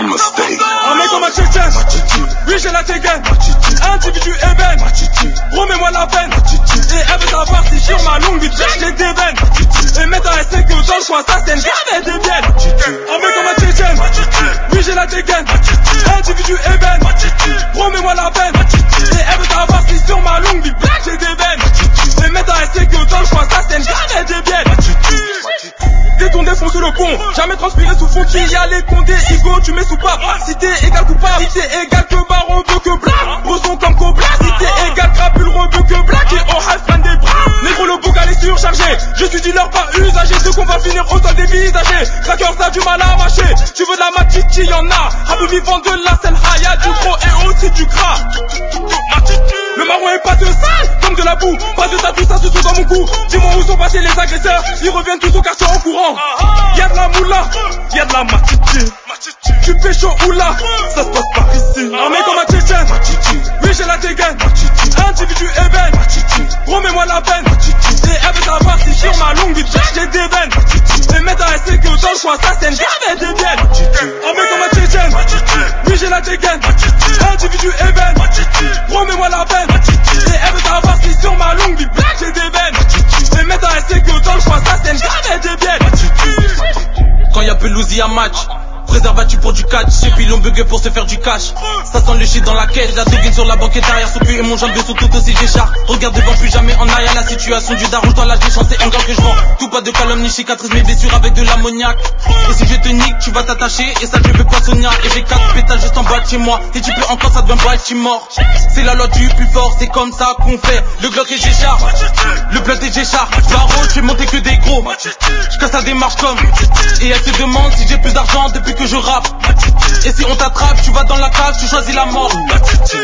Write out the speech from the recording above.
my mistake. Un mec comme un tchétchène, oui j'ai la dégaine. Individu ébène, remets-moi la peine. Et elle veut savoir si sur ma longue bite j'ai des veines. Et maintenant elle sait que dans le coin ça c'est une grave des biennes. Un mec comme un tchétchène, oui j'ai la dégaine. Individu ébène, remets-moi la peine. Et elle veut savoir si sur ma longue bite j'ai des veines. Et maintenant elle sait que dans le coin ça c'est une grave des biennes. Détourne défonce le pont, jamais transpiré sous fond. Qui y a les condés, Igo, tu mets sous pape. Si t'es égal coupable, si t'es égal que baron, veut que black. Brosson comme Cobra, si t'es égal crapule, veut que black. Et on reste fan des bras. Négro, le bocal est surchargé. Je suis dealer pas usagé. Ceux qu'on va finir au sol dévisagé. Cracker, ça a du mal à mâcher. Tu veux de la matiti, y'en a. Habibi vend de la scène, y'a du gros et aussi du gras. Le marron est pas de sale, comme de la boue. Pas de tatou, ça se trouve dans mon cou. Dis-moi où sont passés les agresseurs. Ils reviennent tous au quartier en courant. Y'a de la moula, y'a de la matiti. Tu fais chaud ou là, ça se passe par ici. Armé comme un tchétchène, oui j'ai la dégaine. Individu ébène, remets-moi la peine. Et elle veut savoir si sur ma longue bite j'ai des veines. Et maintenant elle sait que dans le coin ça c'est une grave des biennes. Armé comme un tchétchène, oui j'ai la dégaine. Individu ébène, remets-moi la peine. Et elle veut savoir si sur ma longue bite j'ai des veines. Et maintenant elle sait que dans le coin ça c'est une grave des biennes. Quand y'a pelouse y'a match. Préservatif pour du catch, chez puis l'on bugué pour se faire du cash. Ça sent le shit dans la caisse, la doguine sur la banquette arrière. Son cul et mon jambe sont tout aussi j'écharpe. Regarde devant plus jamais en arrière, la situation du daron dans la déchance. C'est un gars que je vends, tout pas de calomnie, cicatrice mes blessures avec de l'ammoniac. Et si je te nique, tu vas t'attacher, et ça je veux pas Sonia. Et j'ai 4 pétales juste en bas de chez moi, et tu peux encore ça devient Baltimore. C'est la loi du plus fort, c'est comme ça qu'on fait. Le Glock et j'écharpe, le plat et j'écharpe. Barreau, je fais monter que des gros, je casse sa démarche comme. Et elle se demande si j'ai plus d'argent depuis que je rappe. Et si on t'attrape, tu vas dans la cave, tu choisis la mort.